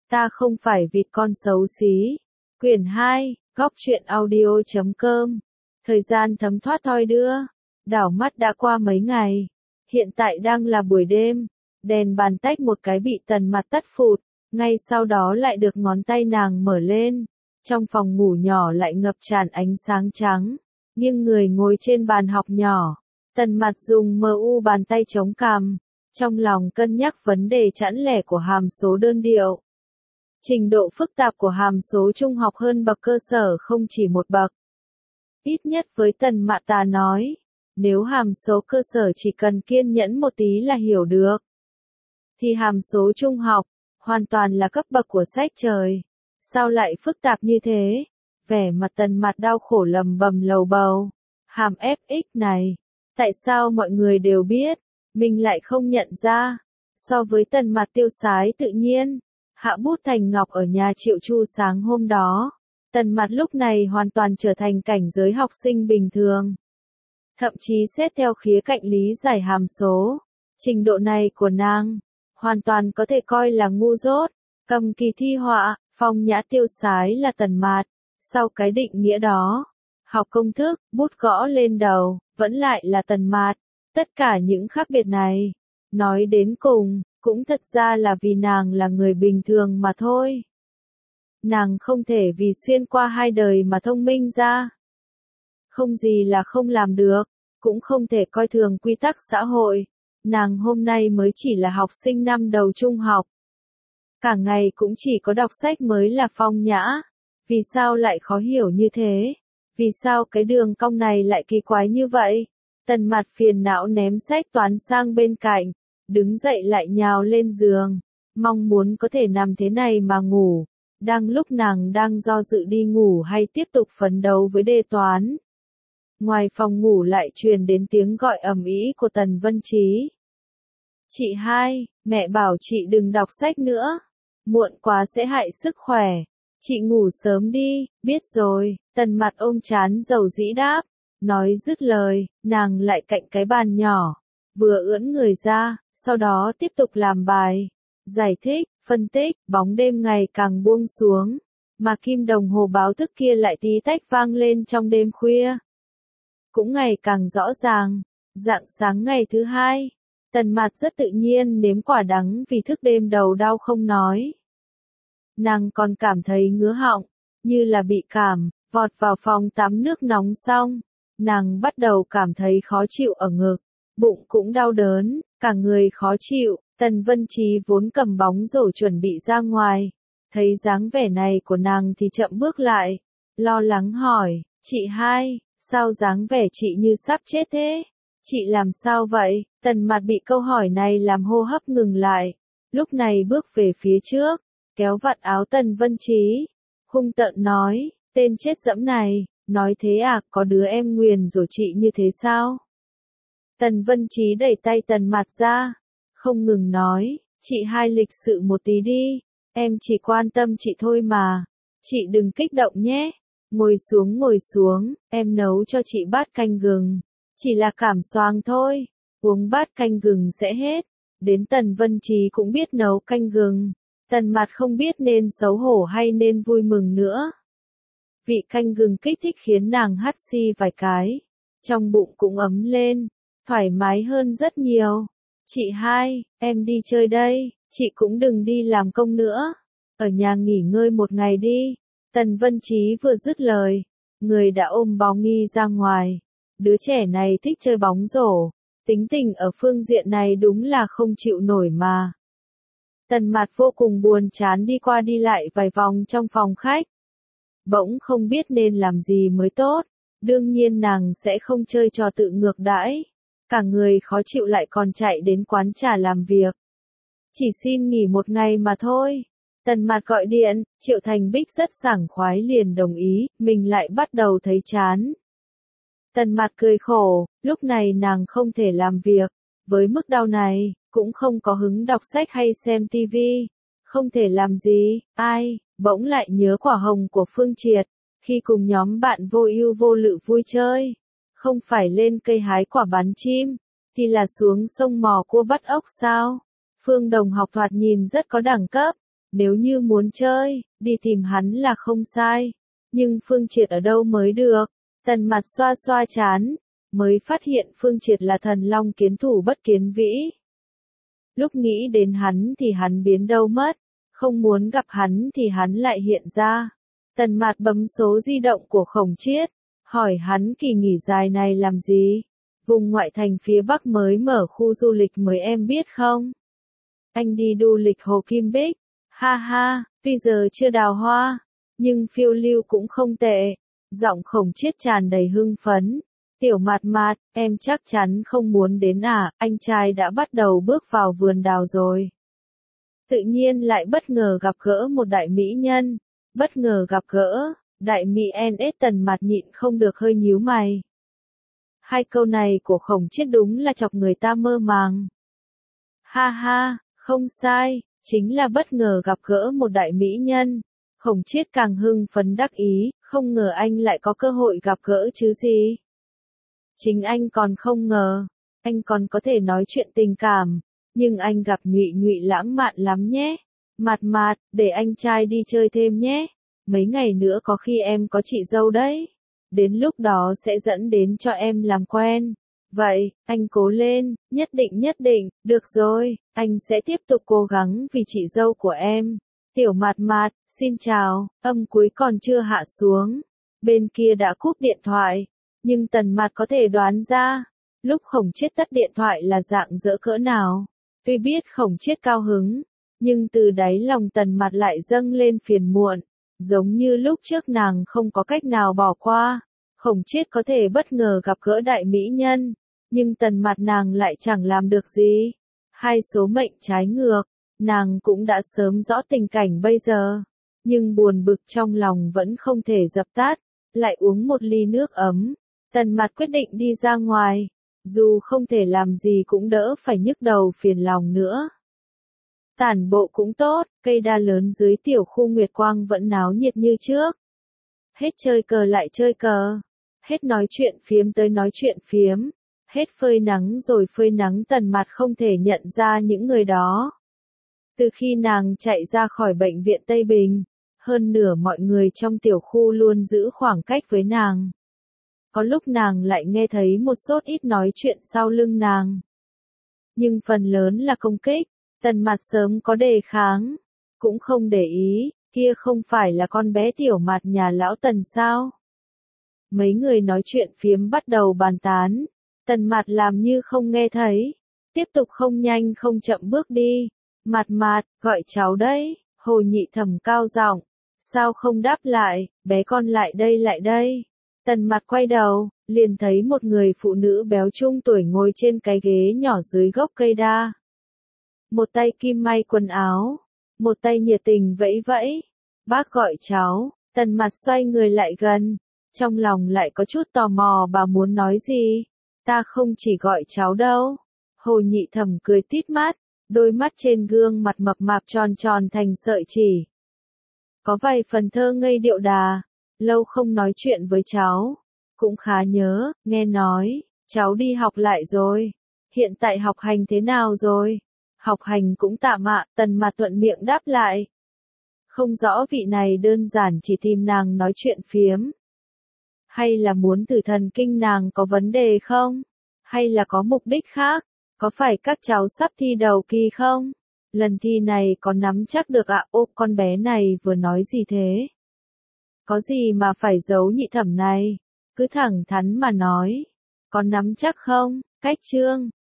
Ta không phải vịt con xấu xí. Quyển 2, góc truyện audio.com. Thời gian thấm thoát thoi đưa. Đảo mắt đã qua mấy ngày. Hiện tại đang là buổi đêm. Đèn bàn tách một cái bị Tần Mặt tắt phụt. Ngay sau đó lại được ngón tay nàng mở lên. Trong phòng ngủ nhỏ lại ngập tràn ánh sáng trắng. Nhưng người ngồi trên bàn học nhỏ. Tần Mặt dùng mu bàn tay chống cằm. Trong lòng cân nhắc vấn đề chẵn lẻ của hàm số đơn điệu. Trình độ phức tạp của hàm số trung học hơn bậc cơ sở không chỉ một bậc. Ít nhất với Tần Mạn ta nói, nếu hàm số cơ sở chỉ cần kiên nhẫn một tí là hiểu được, thì hàm số trung học, hoàn toàn là cấp bậc của sách trời. Sao lại phức tạp như thế? Vẻ mặt Tần Mạn đau khổ lầm bầm lầu bầu. Hàm fx này, tại sao mọi người đều biết, mình lại không nhận ra? So với Tần Mạn tiêu sái tự nhiên, hạ bút thành ngọc ở nhà Triệu Chu sáng hôm đó, Tần Mạn lúc này hoàn toàn trở thành cảnh giới học sinh bình thường. Thậm chí xét theo khía cạnh lý giải hàm số, trình độ này của nàng, hoàn toàn có thể coi là ngu dốt. Cầm kỳ thi họa, phong nhã tiêu sái là Tần Mạn. Sau cái định nghĩa đó, học công thức, bút gõ lên đầu, vẫn lại là Tần Mạn. Tất cả những khác biệt này, nói đến cùng, cũng thật ra là vì nàng là người bình thường mà thôi. Nàng không thể vì xuyên qua hai đời mà thông minh ra. Không gì là không làm được, cũng không thể coi thường quy tắc xã hội. Nàng hôm nay mới chỉ là học sinh năm đầu trung học. Cả ngày cũng chỉ có đọc sách mới là phong nhã. Vì sao lại khó hiểu như thế? Vì sao cái đường cong này lại kỳ quái như vậy? Tần Mạn phiền não ném sách toán sang bên cạnh, đứng dậy lại nhào lên giường, mong muốn có thể nằm thế này mà ngủ. Đang lúc nàng đang do dự đi ngủ hay tiếp tục phấn đấu với đề toán, ngoài phòng ngủ lại truyền đến tiếng gọi ầm ĩ của Tần Vân Trí. Chị hai, mẹ bảo chị đừng đọc sách nữa, muộn quá sẽ hại sức khỏe. Chị ngủ sớm đi, biết rồi. Tần Mạn ôm trán dầu dĩ đáp. Nói dứt lời, nàng lại cạnh cái bàn nhỏ, vừa ưỡn người ra, sau đó tiếp tục làm bài, giải thích, phân tích. Bóng đêm ngày càng buông xuống, mà kim đồng hồ báo thức kia lại tí tách vang lên trong đêm khuya. Cũng ngày càng rõ ràng, rạng sáng ngày thứ hai, Tần Mạn rất tự nhiên nếm quả đắng vì thức đêm đầu đau không nói. Nàng còn cảm thấy ngứa họng, như là bị cảm, vọt vào phòng tắm nước nóng xong. Nàng bắt đầu cảm thấy khó chịu ở ngực, bụng cũng đau đớn, cả người khó chịu. Tần Vân Trí vốn cầm bóng rổ chuẩn bị ra ngoài, thấy dáng vẻ này của nàng thì chậm bước lại, lo lắng hỏi, chị hai, sao dáng vẻ chị như sắp chết thế? Chị làm sao vậy? Tần Mạn bị câu hỏi này làm hô hấp ngừng lại, lúc này bước về phía trước, kéo vạt áo Tần Vân Trí, hung tợn nói, tên chết dẫm này. Nói thế à, có đứa em nguyền rủa chị như thế sao? Tần Vân Trí đẩy tay Tần Mạn ra, không ngừng nói, chị hai lịch sự một tí đi, em chỉ quan tâm chị thôi mà, chị đừng kích động nhé. Ngồi xuống, em nấu cho chị bát canh gừng, chỉ là cảm xoang thôi, uống bát canh gừng sẽ hết. Đến Tần Vân Trí cũng biết nấu canh gừng, Tần Mạn không biết nên xấu hổ hay nên vui mừng nữa. Vị canh gừng kích thích khiến nàng hắt xi vài cái, trong bụng cũng ấm lên, thoải mái hơn rất nhiều. Chị hai, em đi chơi đây, chị cũng đừng đi làm công nữa, ở nhà nghỉ ngơi một ngày đi. Tần Vân Trí vừa dứt lời, người đã ôm Bó Nghi ra ngoài. Đứa trẻ này thích chơi bóng rổ, tính tình ở phương diện này đúng là không chịu nổi mà. Tần Mạn vô cùng buồn chán đi qua đi lại vài vòng trong phòng khách. Bỗng không biết nên làm gì mới tốt, đương nhiên nàng sẽ không chơi trò tự ngược đãi. Cả người khó chịu lại còn chạy đến quán trà làm việc. Chỉ xin nghỉ một ngày mà thôi. Tần Mạn gọi điện, Triệu Thành Bích rất sảng khoái liền đồng ý, mình lại bắt đầu thấy chán. Tần Mạn cười khổ, lúc này nàng không thể làm việc, với mức đau này, cũng không có hứng đọc sách hay xem tivi, không thể làm gì, ai, bỗng lại nhớ quả hồng của Phương Triệt, khi cùng nhóm bạn vô ưu vô lự vui chơi, không phải lên cây hái quả bắn chim, thì là xuống sông mò cua bắt ốc sao? Phương Đồng học thoạt nhìn rất có đẳng cấp, Nếu như muốn chơi, đi tìm hắn là không sai. Nhưng Phương Triệt ở đâu mới được? Tần Mặt xoa xoa trán, mới phát hiện Phương Triệt là thần long kiến thủ bất kiến vĩ. Lúc nghĩ đến hắn thì hắn biến đâu mất, không muốn gặp hắn thì hắn lại hiện ra. Tần Mạt bấm số di động của Khổng Chiết, hỏi hắn kỳ nghỉ dài này làm gì? Vùng ngoại thành phía Bắc mới mở khu du lịch mới em biết không? Anh đi du lịch Hồ Kim Bích. Ha ha, bây giờ chưa đào hoa, nhưng phiêu lưu cũng không tệ. Giọng Khổng Chiết tràn đầy hưng phấn. Tiểu Mạt Mạt, em chắc chắn không muốn đến à, anh trai đã bắt đầu bước vào vườn đào rồi. Tự nhiên lại bất ngờ gặp gỡ một đại mỹ nhân. Bất ngờ gặp gỡ, đại mỹ NS. Tần Mạt nhịn không được hơi nhíu mày. Hai câu này của Khổng Chiết đúng là chọc người ta mơ màng. Ha ha, không sai, chính là bất ngờ gặp gỡ một đại mỹ nhân. Khổng Chiết càng hưng phấn đắc ý, không ngờ anh lại có cơ hội gặp gỡ chứ gì. Chính anh còn không ngờ, anh còn có thể nói chuyện tình cảm, nhưng anh gặp Nhụy Nhụy lãng mạn lắm nhé. Mạt Mạt, để anh trai đi chơi thêm nhé. Mấy ngày nữa có khi em có chị dâu đấy. Đến lúc đó sẽ dẫn đến cho em làm quen. Vậy, anh cố lên, nhất định, được rồi, anh sẽ tiếp tục cố gắng vì chị dâu của em. Tiểu Mạt Mạt, xin chào, âm cuối còn chưa hạ xuống. Bên kia đã cúp điện thoại, nhưng Tần Mạt có thể đoán ra, lúc Khổng Chiết tắt điện thoại là dạng dỡ cỡ nào. Tuy biết Khổng Chiết cao hứng, nhưng từ đáy lòng Tần Mạt lại dâng lên phiền muộn, giống như lúc trước nàng không có cách nào bỏ qua. Khổng Chiết có thể bất ngờ gặp gỡ đại mỹ nhân, nhưng Tần Mạt nàng lại chẳng làm được gì. Hai số mệnh trái ngược, nàng cũng đã sớm rõ tình cảnh bây giờ, nhưng buồn bực trong lòng vẫn không thể dập tắt, lại uống một ly nước ấm. Tần Mạt quyết định đi ra ngoài, dù không thể làm gì cũng đỡ phải nhức đầu phiền lòng nữa. Tản bộ cũng tốt, cây đa lớn dưới tiểu khu Nguyệt Quang vẫn náo nhiệt như trước. Hết chơi cờ lại chơi cờ, hết nói chuyện phiếm tới nói chuyện phiếm, hết phơi nắng rồi phơi nắng. Tần Mạt không thể nhận ra những người đó. Từ khi nàng chạy ra khỏi bệnh viện Tây Bình, hơn nửa mọi người trong tiểu khu luôn giữ khoảng cách với nàng. Có lúc nàng lại nghe thấy một sốt ít nói chuyện sau lưng nàng. Nhưng phần lớn là công kích. Tần Mạt sớm có đề kháng, cũng không để ý, kia không phải là con bé Tiểu Mạt nhà lão Tần sao? Mấy người nói chuyện phiếm bắt đầu bàn tán, Tần Mạt làm như không nghe thấy, tiếp tục không nhanh không chậm bước đi. Mạt Mạt, gọi cháu đấy. Hồ Nhị Thẩm cao giọng, sao không đáp lại, bé con lại đây. Tần Mạt quay đầu, liền thấy một người phụ nữ béo trung tuổi ngồi trên cái ghế nhỏ dưới gốc cây đa. Một tay kim may quần áo, một tay nhiệt tình vẫy vẫy. Bác gọi cháu. Tần Mạt xoay người lại gần, trong lòng lại có chút tò mò bà muốn nói gì. Ta không chỉ gọi cháu đâu. Hồ Nhị Thẩm cười tít mắt, đôi mắt trên gương mặt mập mạp tròn tròn thành sợi chỉ. Có vài phần thơ ngây điệu đà, lâu không nói chuyện với cháu, cũng khá nhớ. Nghe nói, cháu đi học lại rồi, hiện tại học hành thế nào rồi? Học hành cũng tạm ạ. Tần Mạt thuận miệng đáp lại. Không rõ vị này đơn giản chỉ tìm nàng nói chuyện phiếm, hay là muốn thử thần kinh nàng có vấn đề không? Hay là có mục đích khác? Có phải các cháu sắp thi đầu kỳ không? Lần thi này có nắm chắc được ạ? Ô, con bé này vừa nói gì thế? Có gì mà phải giấu Nhị Thẩm này? Cứ thẳng thắn mà nói. Có nắm chắc không? Cách chương